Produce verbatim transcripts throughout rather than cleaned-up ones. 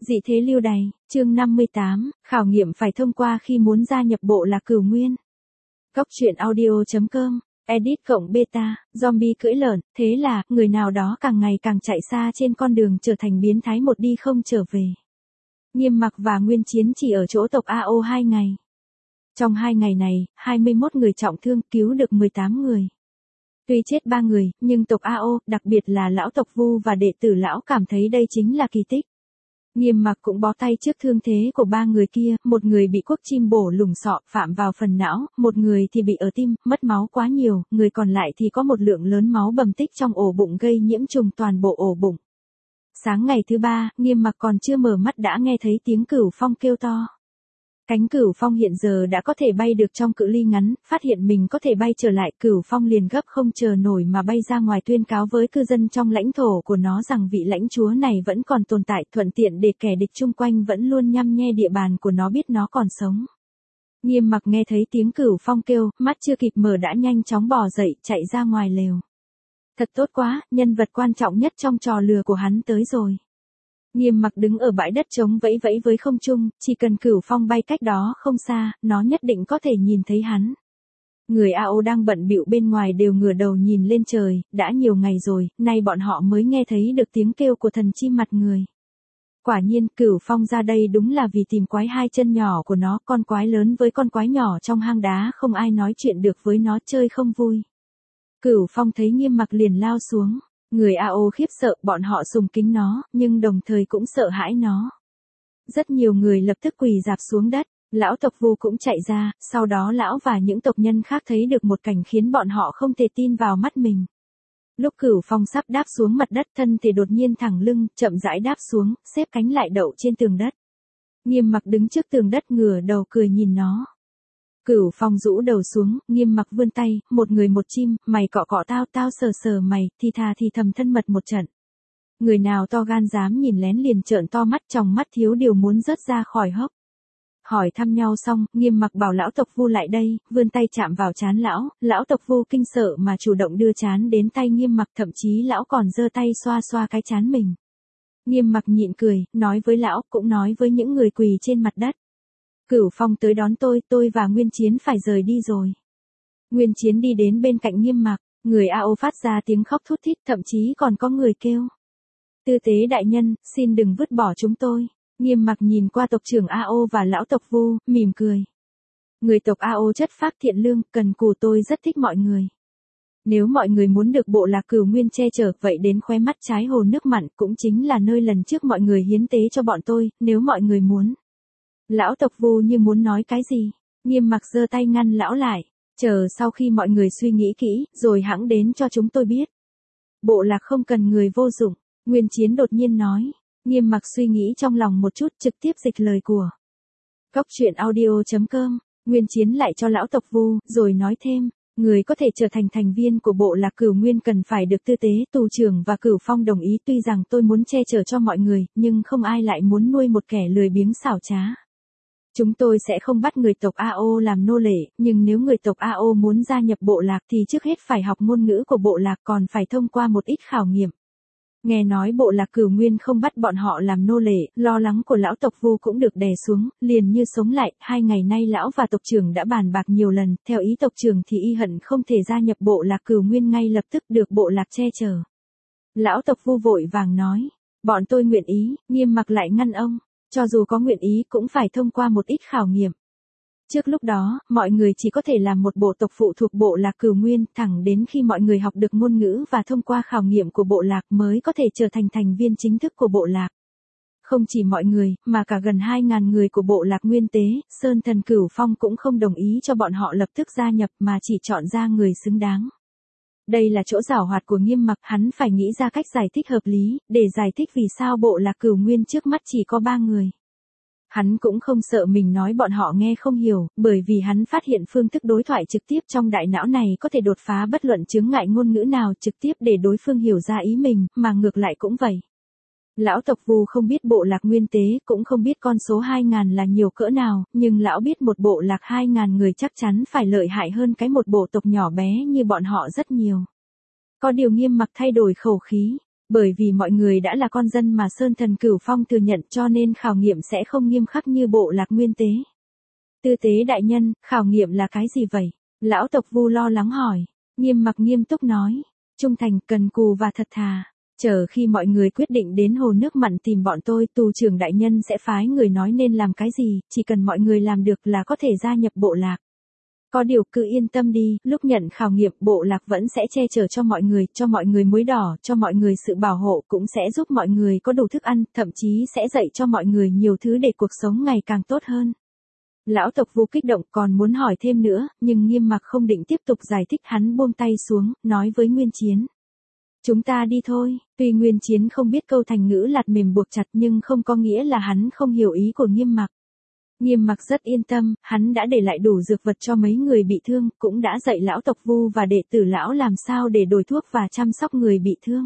Dị thế lưu đày, chương năm mươi tám, khảo nghiệm phải thông qua khi muốn gia nhập bộ lạc Cửu Nguyên. Góc truyện audio.com, edit cộng beta, zombie cưỡi lợn, thế là, người nào đó càng ngày càng chạy xa trên con đường trở thành biến thái một đi không trở về. Nghiêm Mặc và Nguyên Chiến chỉ ở chỗ tộc a o hai ngày. Trong hai ngày này, hai mươi mốt người trọng thương, cứu được mười tám người. Tuy chết ba người, nhưng tộc a o, đặc biệt là lão tộc Vu và đệ tử lão cảm thấy đây chính là kỳ tích. Nghiêm Mặc cũng bó tay trước thương thế của ba người kia, một người bị cuốc chim bổ lủng sọ, phạm vào phần não, một người thì bị ở tim, mất máu quá nhiều, người còn lại thì có một lượng lớn máu bầm tích trong ổ bụng gây nhiễm trùng toàn bộ ổ bụng. Sáng ngày thứ ba, Nghiêm Mặc còn chưa mở mắt đã nghe thấy tiếng Cửu Phong kêu to. Cánh Cửu Phong hiện giờ đã có thể bay được trong cự ly ngắn, phát hiện mình có thể bay trở lại, Cửu Phong liền gấp không chờ nổi mà bay ra ngoài tuyên cáo với cư dân trong lãnh thổ của nó rằng vị lãnh chúa này vẫn còn tồn tại, thuận tiện để kẻ địch chung quanh vẫn luôn nhăm nhe địa bàn của nó biết nó còn sống. Nghiêm Mặc nghe thấy tiếng Cửu Phong kêu, mắt chưa kịp mở đã nhanh chóng bò dậy, chạy ra ngoài lều. Thật tốt quá, nhân vật quan trọng nhất trong trò lừa của hắn tới rồi. Nghiêm Mặc đứng ở bãi đất trống vẫy vẫy với không trung, chỉ cần Cửu Phong bay cách đó không xa, nó nhất định có thể nhìn thấy hắn. Người a o đang bận bịu bên ngoài đều ngửa đầu nhìn lên trời, đã nhiều ngày rồi, nay bọn họ mới nghe thấy được tiếng kêu của thần chim mặt người. Quả nhiên, Cửu Phong ra đây đúng là vì tìm quái hai chân nhỏ của nó, con quái lớn với con quái nhỏ trong hang đá không ai nói chuyện được với nó, chơi không vui. Cửu Phong thấy Nghiêm Mặc liền lao xuống. Người a o khiếp sợ, bọn họ sùng kính nó, nhưng đồng thời cũng sợ hãi nó. Rất nhiều người lập tức quỳ rạp xuống đất, lão tộc Vu cũng chạy ra, sau đó lão và những tộc nhân khác thấy được một cảnh khiến bọn họ không thể tin vào mắt mình. Lúc Cửu Phong sắp đáp xuống mặt đất, thân thể đột nhiên thẳng lưng, chậm rãi đáp xuống, xếp cánh lại đậu trên tường đất. Nghiêm Mặc đứng trước tường đất ngửa đầu cười nhìn nó. Cửu Phong rũ đầu xuống, Nghiêm Mặc vươn tay, một người một chim, mày cọ cọ tao, tao sờ sờ mày, thì thà thì thầm thân mật một trận. Người nào to gan dám nhìn lén liền trợn to mắt, trong mắt thiếu điều muốn rớt ra khỏi hốc. Hỏi thăm nhau xong, Nghiêm Mặc bảo lão tộc Vu lại đây, vươn tay chạm vào trán lão, lão tộc Vu kinh sợ mà chủ động đưa trán đến tay Nghiêm Mặc, thậm chí lão còn giơ tay xoa xoa cái trán mình. Nghiêm Mặc nhịn cười, nói với lão, cũng nói với những người quỳ trên mặt đất. Cửu Phong tới đón tôi, tôi và Nguyên Chiến phải rời đi rồi. Nguyên Chiến đi đến bên cạnh Nghiêm Mặc, người a o phát ra tiếng khóc thút thít, thậm chí còn có người kêu. Tư tế đại nhân, xin đừng vứt bỏ chúng tôi. Nghiêm Mặc nhìn qua tộc trưởng a o và lão tộc Vu, mỉm cười. Người tộc a o chất phác thiện lương, cần cù, tôi rất thích mọi người. Nếu mọi người muốn được bộ lạc Cửu Nguyên che chở, vậy đến khóe mắt trái hồ nước mặn cũng chính là nơi lần trước mọi người hiến tế cho bọn tôi, nếu mọi người muốn. Lão tộc Vu như muốn nói cái gì, Nghiêm Mặc giơ tay ngăn lão lại, chờ sau khi mọi người suy nghĩ kỹ, rồi hẵng đến cho chúng tôi biết. Bộ lạc không cần người vô dụng, Nguyên Chiến đột nhiên nói. Nghiêm Mặc suy nghĩ trong lòng một chút, trực tiếp dịch lời của góc truyện audio.com, Nguyên Chiến lại cho lão tộc Vu, rồi nói thêm, người có thể trở thành thành viên của bộ lạc Cửu Nguyên cần phải được tư tế, tù trưởng và Cửu Phong đồng ý, tuy rằng tôi muốn che chở cho mọi người, nhưng không ai lại muốn nuôi một kẻ lười biếng xảo trá. Chúng tôi sẽ không bắt người tộc a o làm nô lệ, nhưng nếu người tộc a o muốn gia nhập bộ lạc thì trước hết phải học ngôn ngữ của bộ lạc, còn phải thông qua một ít khảo nghiệm. Nghe nói bộ lạc Cửu Nguyên không bắt bọn họ làm nô lệ, lo lắng của lão tộc Vu cũng được đè xuống, liền như sống lại, hai ngày nay lão và tộc trưởng đã bàn bạc nhiều lần, theo ý tộc trưởng thì y hận không thể gia nhập bộ lạc Cửu Nguyên ngay lập tức được bộ lạc che chở. Lão tộc Vu vội vàng nói, bọn tôi nguyện ý, Nghiêm Mặc lại ngăn ông. Cho dù có nguyện ý cũng phải thông qua một ít khảo nghiệm. Trước lúc đó, mọi người chỉ có thể làm một bộ tộc phụ thuộc bộ lạc Cửu Nguyên, thẳng đến khi mọi người học được ngôn ngữ và thông qua khảo nghiệm của bộ lạc mới có thể trở thành thành viên chính thức của bộ lạc. Không chỉ mọi người, mà cả gần hai ngàn người của bộ lạc Nguyên Tế, Sơn Thần Cửu Phong cũng không đồng ý cho bọn họ lập tức gia nhập mà chỉ chọn ra người xứng đáng. Đây là chỗ giảo hoạt của Nghiêm Mặc, hắn phải nghĩ ra cách giải thích hợp lý, để giải thích vì sao bộ lạc Cửu Nguyên trước mắt chỉ có ba người. Hắn cũng không sợ mình nói bọn họ nghe không hiểu, bởi vì hắn phát hiện phương thức đối thoại trực tiếp trong đại não này có thể đột phá bất luận chướng ngại ngôn ngữ nào trực tiếp để đối phương hiểu ra ý mình, mà ngược lại cũng vậy. Lão tộc Vu không biết bộ lạc Nguyên Tế, cũng không biết con số hai ngàn là nhiều cỡ nào, nhưng lão biết một bộ lạc hai ngàn người chắc chắn phải lợi hại hơn cái một bộ tộc nhỏ bé như bọn họ rất nhiều. Có điều Nghiêm Mặc thay đổi khẩu khí. Bởi vì mọi người đã là con dân mà Sơn Thần Cửu Phong thừa nhận cho nên khảo nghiệm sẽ không nghiêm khắc như bộ lạc nguyên tế. Tư tế đại nhân, khảo nghiệm là cái gì vậy? Lão tộc Vu lo lắng hỏi. Nghiêm Mặc nghiêm túc nói. Trung thành, cần cù và thật thà. Chờ khi mọi người quyết định đến hồ nước mặn tìm bọn tôi, tù trưởng đại nhân sẽ phái người nói nên làm cái gì, chỉ cần mọi người làm được là có thể gia nhập bộ lạc. Có điều cứ yên tâm đi, lúc nhận khảo nghiệm bộ lạc vẫn sẽ che chở cho mọi người, cho mọi người muối đỏ, cho mọi người sự bảo hộ, cũng sẽ giúp mọi người có đủ thức ăn, thậm chí sẽ dạy cho mọi người nhiều thứ để cuộc sống ngày càng tốt hơn. Lão tộc Vu kích động còn muốn hỏi thêm nữa, nhưng Nghiêm Mặc không định tiếp tục giải thích, hắn buông tay xuống, nói với Nguyên Chiến. Chúng ta đi thôi. Tuy Nguyên Chiến không biết câu thành ngữ lạt mềm buộc chặt nhưng không có nghĩa là hắn không hiểu ý của Nghiêm Mặc. Nghiêm Mặc rất yên tâm, hắn đã để lại đủ dược vật cho mấy người bị thương, cũng đã dạy lão tộc Vu và đệ tử lão làm sao để đổi thuốc và chăm sóc người bị thương.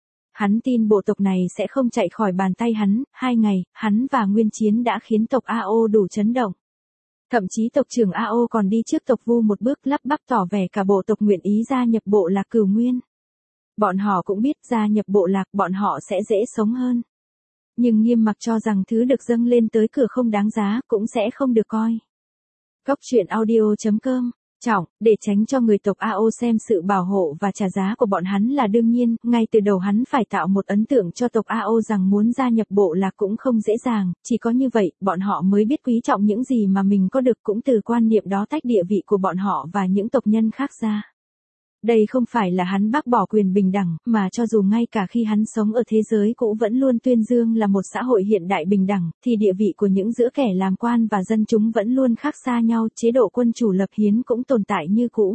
Hắn tin bộ tộc này sẽ không chạy khỏi bàn tay hắn, hai ngày, hắn và Nguyên Chiến đã khiến tộc A O đủ chấn động. Thậm chí tộc trưởng A O còn đi trước tộc Vu một bước lắp bắp tỏ vẻ cả bộ tộc nguyện ý gia nhập bộ lạc Cửu Nguyên. Bọn họ cũng biết gia nhập bộ lạc bọn họ sẽ dễ sống hơn. Nhưng Nghiêm Mặc cho rằng thứ được dâng lên tới cửa không đáng giá cũng sẽ không được coi. Góc truyện audio chấm com. Trọng, để tránh cho người tộc A O xem sự bảo hộ và trả giá của bọn hắn là đương nhiên, ngay từ đầu hắn phải tạo một ấn tượng cho tộc A O rằng muốn gia nhập bộ lạc cũng không dễ dàng, chỉ có như vậy, bọn họ mới biết quý trọng những gì mà mình có được, cũng từ quan niệm đó tách địa vị của bọn họ và những tộc nhân khác ra. Đây không phải là hắn bác bỏ quyền bình đẳng, mà cho dù ngay cả khi hắn sống ở thế giới cũ vẫn luôn tuyên dương là một xã hội hiện đại bình đẳng, thì địa vị của những giữa kẻ làm quan và dân chúng vẫn luôn khác xa nhau, chế độ quân chủ lập hiến cũng tồn tại như cũ.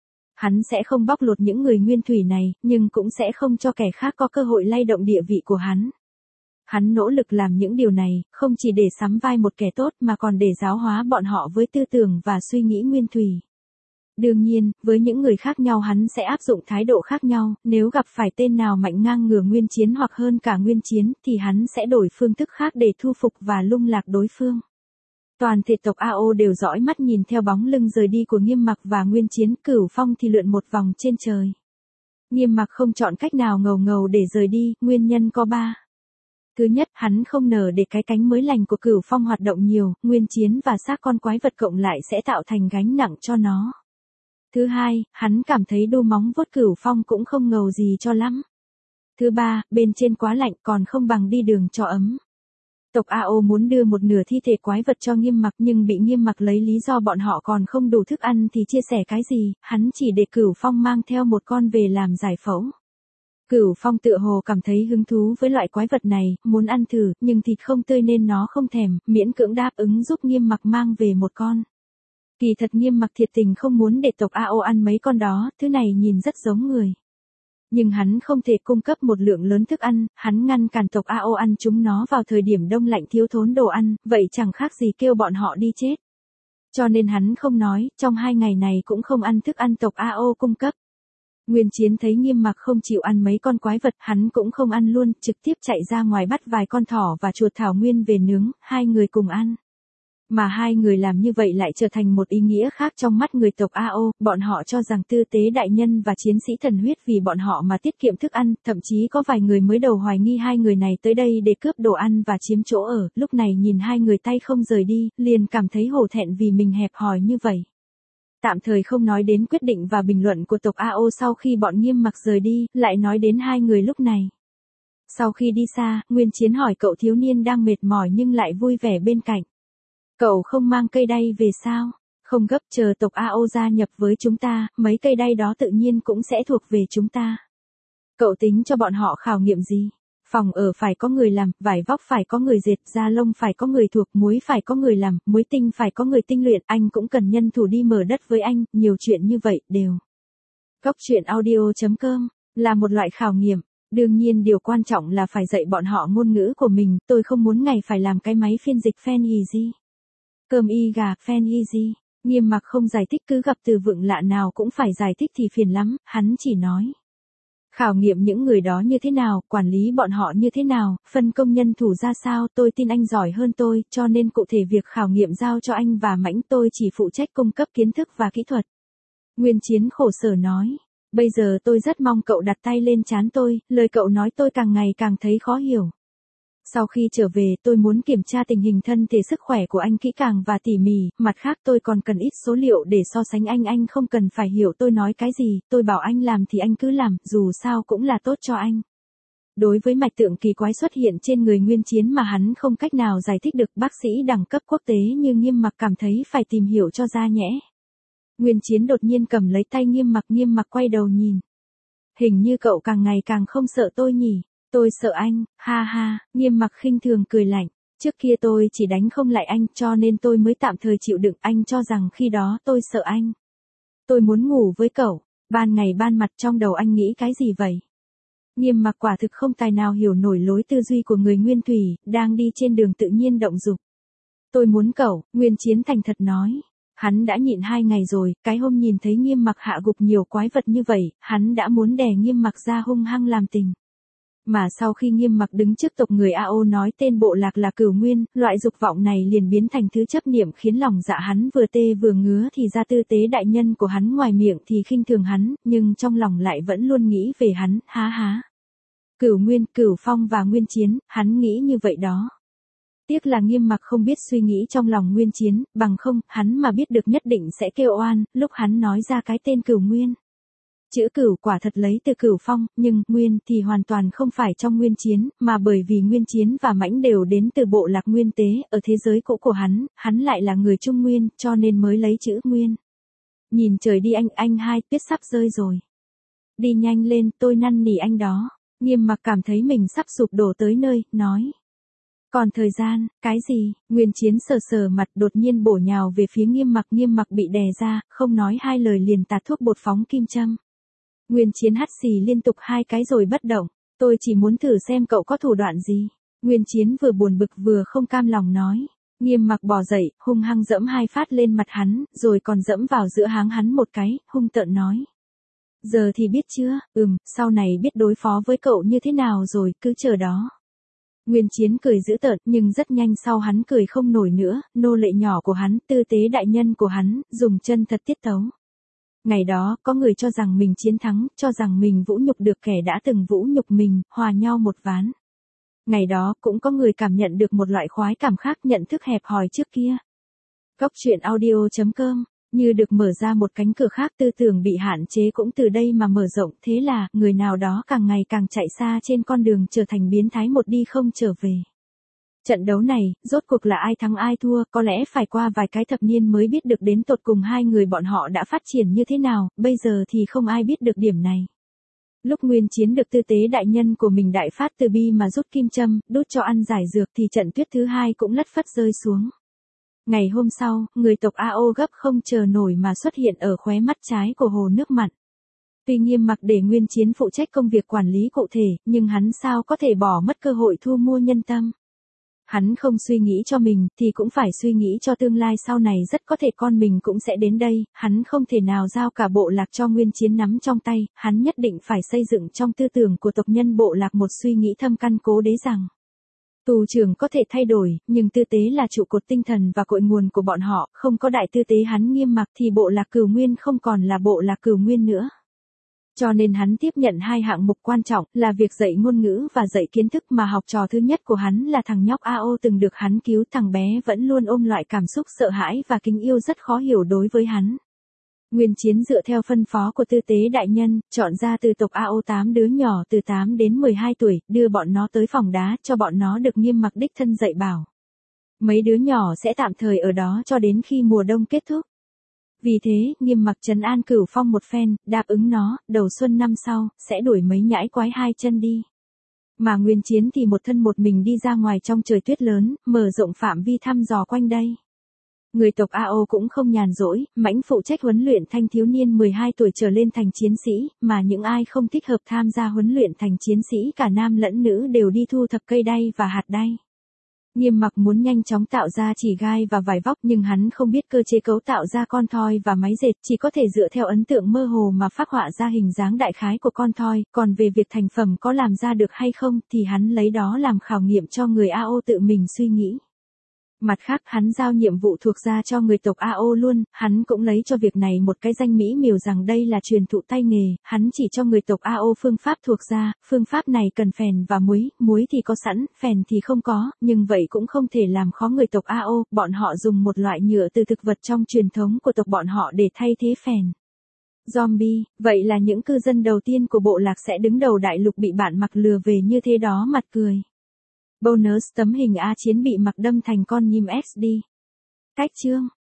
Hắn sẽ không bóc lột những người nguyên thủy này, nhưng cũng sẽ không cho kẻ khác có cơ hội lay động địa vị của hắn. Hắn nỗ lực làm những điều này, không chỉ để sắm vai một kẻ tốt mà còn để giáo hóa bọn họ với tư tưởng và suy nghĩ nguyên thủy. Đương nhiên, với những người khác nhau hắn sẽ áp dụng thái độ khác nhau, nếu gặp phải tên nào mạnh ngang ngửa Nguyên Chiến hoặc hơn cả Nguyên Chiến thì hắn sẽ đổi phương thức khác để thu phục và lung lạc đối phương. Toàn thể tộc A O đều dõi mắt nhìn theo bóng lưng rời đi của Nghiêm Mặc và Nguyên Chiến, Cửu Phong thì lượn một vòng trên trời. Nghiêm Mặc không chọn cách nào ngầu ngầu để rời đi, nguyên nhân có ba. Thứ nhất, hắn không nở để cái cánh mới lành của Cửu Phong hoạt động nhiều, Nguyên Chiến và xác con quái vật cộng lại sẽ tạo thành gánh nặng cho nó. Thứ hai, hắn cảm thấy đu móng vuốt Cửu Phong cũng không ngầu gì cho lắm. Thứ ba, bên trên quá lạnh còn không bằng đi đường cho ấm. Tộc A O muốn đưa một nửa thi thể quái vật cho Nghiêm Mặc nhưng bị Nghiêm Mặc lấy lý do bọn họ còn không đủ thức ăn thì chia sẻ cái gì, hắn chỉ để Cửu Phong mang theo một con về làm giải phẫu. Cửu Phong tựa hồ cảm thấy hứng thú với loại quái vật này, muốn ăn thử, nhưng thịt không tươi nên nó không thèm, miễn cưỡng đáp ứng giúp Nghiêm Mặc mang về một con. Kỳ thật Nghiêm Mặc thiệt tình không muốn để tộc A O ăn mấy con đó, thứ này nhìn rất giống người. Nhưng hắn không thể cung cấp một lượng lớn thức ăn, hắn ngăn cản tộc A O ăn chúng nó vào thời điểm đông lạnh thiếu thốn đồ ăn, vậy chẳng khác gì kêu bọn họ đi chết. Cho nên hắn không nói, trong hai ngày này cũng không ăn thức ăn tộc A O cung cấp. Nguyên Chiến thấy Nghiêm Mặc không chịu ăn mấy con quái vật, hắn cũng không ăn luôn, trực tiếp chạy ra ngoài bắt vài con thỏ và chuột thảo nguyên về nướng, hai người cùng ăn. Mà hai người làm như vậy lại trở thành một ý nghĩa khác trong mắt người tộc A O, bọn họ cho rằng tư tế đại nhân và chiến sĩ thần huyết vì bọn họ mà tiết kiệm thức ăn, thậm chí có vài người mới đầu hoài nghi hai người này tới đây để cướp đồ ăn và chiếm chỗ ở, lúc này nhìn hai người tay không rời đi, liền cảm thấy hổ thẹn vì mình hẹp hòi như vậy. Tạm thời không nói đến quyết định và bình luận của tộc A O sau khi bọn Nghiêm Mặc rời đi, lại nói đến hai người lúc này. Sau khi đi xa, Nguyên Chiến hỏi cậu thiếu niên đang mệt mỏi nhưng lại vui vẻ bên cạnh. Cậu không mang cây đay về sao? Không gấp, chờ tộc A O gia nhập với chúng ta, mấy cây đay đó tự nhiên cũng sẽ thuộc về chúng ta. Cậu tính cho bọn họ khảo nghiệm gì? Phòng ở phải có người làm, vải vóc phải có người dệt, da lông phải có người thuộc, muối phải có người làm, muối tinh phải có người tinh luyện, anh cũng cần nhân thủ đi mở đất với anh, nhiều chuyện như vậy, đều. Góc truyện audio chấm com, là một loại khảo nghiệm. Đương nhiên điều quan trọng là phải dạy bọn họ ngôn ngữ của mình, tôi không muốn ngày phải làm cái máy phiên dịch fan easy. Cơm y gà, fan easy. Nghiêm Mặc không giải thích, cứ gặp từ vựng lạ nào cũng phải giải thích thì phiền lắm, hắn chỉ nói. Khảo nghiệm những người đó như thế nào, quản lý bọn họ như thế nào, phân công nhân thủ ra sao, tôi tin anh giỏi hơn tôi, cho nên cụ thể việc khảo nghiệm giao cho anh và Mãnh, tôi chỉ phụ trách cung cấp kiến thức và kỹ thuật. Nguyên Chiến khổ sở nói. Bây giờ tôi rất mong cậu đặt tay lên trán tôi, lời cậu nói tôi càng ngày càng thấy khó hiểu. Sau khi trở về tôi muốn kiểm tra tình hình thân thể sức khỏe của anh kỹ càng và tỉ mỉ, mặt khác tôi còn cần ít số liệu để so sánh anh anh không cần phải hiểu tôi nói cái gì, tôi bảo anh làm thì anh cứ làm, dù sao cũng là tốt cho anh. Đối với mạch tượng kỳ quái xuất hiện trên người Nguyên Chiến mà hắn không cách nào giải thích được, bác sĩ đẳng cấp quốc tế như Nghiêm Mặc cảm thấy phải tìm hiểu cho ra nhẽ. Nguyên Chiến đột nhiên cầm lấy tay Nghiêm Mặc, Nghiêm Mặc quay đầu nhìn. Hình như cậu càng ngày càng không sợ tôi nhỉ? Tôi sợ anh, ha ha, Nghiêm Mặc khinh thường cười lạnh. Trước kia tôi chỉ đánh không lại anh cho nên tôi mới tạm thời chịu đựng, anh cho rằng khi đó tôi sợ anh. Tôi muốn ngủ với cậu, ban ngày ban mặt trong đầu anh nghĩ cái gì vậy? Nghiêm Mặc quả thực không tài nào hiểu nổi lối tư duy của người Nguyên Thủy, đang đi trên đường tự nhiên động dục. Tôi muốn cậu, Nguyên Chiến thành thật nói. Hắn đã nhịn hai ngày rồi, cái hôm nhìn thấy Nghiêm Mặc hạ gục nhiều quái vật như vậy, hắn đã muốn đè Nghiêm Mặc ra hung hăng làm tình. Mà sau khi Nghiêm Mặc đứng trước tộc người a o nói tên bộ lạc là Cửu Nguyên, loại dục vọng này liền biến thành thứ chấp niệm khiến lòng dạ hắn vừa tê vừa ngứa thì ra tư tế đại nhân của hắn ngoài miệng thì khinh thường hắn, nhưng trong lòng lại vẫn luôn nghĩ về hắn, há há. Cửu Nguyên, Cửu Phong và Nguyên Chiến, hắn nghĩ như vậy đó. Tiếc là Nghiêm Mặc không biết suy nghĩ trong lòng Nguyên Chiến, bằng không, hắn mà biết được nhất định sẽ kêu oan, lúc hắn nói ra cái tên Cửu Nguyên. Chữ Cửu quả thật lấy từ Cửu Phong, nhưng Nguyên thì hoàn toàn không phải trong Nguyên Chiến, mà bởi vì Nguyên Chiến và Mãnh đều đến từ bộ lạc Nguyên Tế, ở thế giới cũ của hắn, hắn lại là người Trung Nguyên, cho nên mới lấy chữ Nguyên. Nhìn trời đi anh, anh hai, tuyết sắp rơi rồi. Đi nhanh lên, tôi năn nỉ anh đó. Nghiêm Mặc cảm thấy mình sắp sụp đổ tới nơi, nói. Còn thời gian, cái gì? Nguyên Chiến sờ sờ mặt đột nhiên bổ nhào về phía Nghiêm Mặc, Nghiêm Mặc bị đè ra, không nói hai lời liền tạt thuốc bột phóng kim châm. Nguyên Chiến hắt xì liên tục hai cái rồi bất động, tôi chỉ muốn thử xem cậu có thủ đoạn gì. Nguyên Chiến vừa buồn bực vừa không cam lòng nói. Nghiêm Mặc bò dậy, hung hăng dẫm hai phát lên mặt hắn, rồi còn dẫm vào giữa háng hắn một cái, hung tợn nói. Giờ thì biết chưa, ừm, sau này biết đối phó với cậu như thế nào rồi, cứ chờ đó. Nguyên Chiến cười dữ tợn, nhưng rất nhanh sau hắn cười không nổi nữa, nô lệ nhỏ của hắn, tư tế đại nhân của hắn, dùng chân thật tiết tấu. Ngày đó, có người cho rằng mình chiến thắng, cho rằng mình vũ nhục được kẻ đã từng vũ nhục mình, hòa nhau một ván. Ngày đó, cũng có người cảm nhận được một loại khoái cảm khác, nhận thức hẹp hòi trước kia. Góc truyện audio chấm com, như được mở ra một cánh cửa khác, tư tưởng bị hạn chế cũng từ đây mà mở rộng, thế là, người nào đó càng ngày càng chạy xa trên con đường trở thành biến thái một đi không trở về. Trận đấu này, rốt cuộc là ai thắng ai thua, có lẽ phải qua vài cái thập niên mới biết được đến tột cùng hai người bọn họ đã phát triển như thế nào, bây giờ thì không ai biết được điểm này. Lúc Nguyên Chiến được tư tế đại nhân của mình đại phát từ bi mà rút kim châm, đút cho ăn giải dược thì trận tuyết thứ hai cũng lất phất rơi xuống. Ngày hôm sau, người tộc a o gấp không chờ nổi mà xuất hiện ở khóe mắt trái của hồ nước mặn. Tuy Nghiêm Mặc để Nguyên Chiến phụ trách công việc quản lý cụ thể, nhưng hắn sao có thể bỏ mất cơ hội thu mua nhân tâm. Hắn không suy nghĩ cho mình, thì cũng phải suy nghĩ cho tương lai sau này, rất có thể con mình cũng sẽ đến đây, hắn không thể nào giao cả bộ lạc cho Nguyên Chiến nắm trong tay, hắn nhất định phải xây dựng trong tư tưởng của tộc nhân bộ lạc một suy nghĩ thâm căn cố đế rằng, tù trưởng có thể thay đổi, nhưng tư tế là trụ cột tinh thần và cội nguồn của bọn họ, không có đại tư tế hắn Nghiêm Mặc thì bộ lạc Cửu Nguyên không còn là bộ lạc Cửu Nguyên nữa. Cho nên hắn tiếp nhận hai hạng mục quan trọng, là việc dạy ngôn ngữ và dạy kiến thức, mà học trò thứ nhất của hắn là thằng nhóc a o từng được hắn cứu. Thằng bé vẫn luôn ôm loại cảm xúc sợ hãi và kính yêu rất khó hiểu đối với hắn. Nguyên Chiến dựa theo phân phó của tư tế đại nhân, chọn ra từ tộc a o tám đứa nhỏ từ tám đến mười hai tuổi, đưa bọn nó tới phòng đá, cho bọn nó được Nghiêm Mặc đích thân dạy bảo. Mấy đứa nhỏ sẽ tạm thời ở đó cho đến khi mùa đông kết thúc. Vì thế, Nghiêm Mặc trấn an Cửu Phong một phen, đáp ứng nó, đầu xuân năm sau, sẽ đuổi mấy nhãi quái hai chân đi. Mà Nguyên Chiến thì một thân một mình đi ra ngoài trong trời tuyết lớn, mở rộng phạm vi thăm dò quanh đây. Người tộc a o cũng không nhàn rỗi, Mãnh phụ trách huấn luyện thanh thiếu niên mười hai tuổi trở lên thành chiến sĩ, mà những ai không thích hợp tham gia huấn luyện thành chiến sĩ cả nam lẫn nữ đều đi thu thập cây đay và hạt đay. Nghiêm Mặc muốn nhanh chóng tạo ra chỉ gai và vải vóc, nhưng hắn không biết cơ chế cấu tạo ra con thoi và máy dệt, chỉ có thể dựa theo ấn tượng mơ hồ mà phác họa ra hình dáng đại khái của con thoi, còn về việc thành phẩm có làm ra được hay không thì hắn lấy đó làm khảo nghiệm cho người a o tự mình suy nghĩ. Mặt khác hắn giao nhiệm vụ thuộc ra cho người tộc a o luôn, hắn cũng lấy cho việc này một cái danh mỹ miều rằng đây là truyền thụ tay nghề, hắn chỉ cho người tộc a o phương pháp thuộc ra, phương pháp này cần phèn và muối, muối thì có sẵn, phèn thì không có, nhưng vậy cũng không thể làm khó người tộc a o, bọn họ dùng một loại nhựa từ thực vật trong truyền thống của tộc bọn họ để thay thế phèn. Zombie, vậy là những cư dân đầu tiên của bộ lạc sẽ đứng đầu đại lục bị bạn mặc lừa về như thế đó mặt cười. Bonus tấm hình A Chiến bị mặc đâm thành con nhím ét đê. Cách chương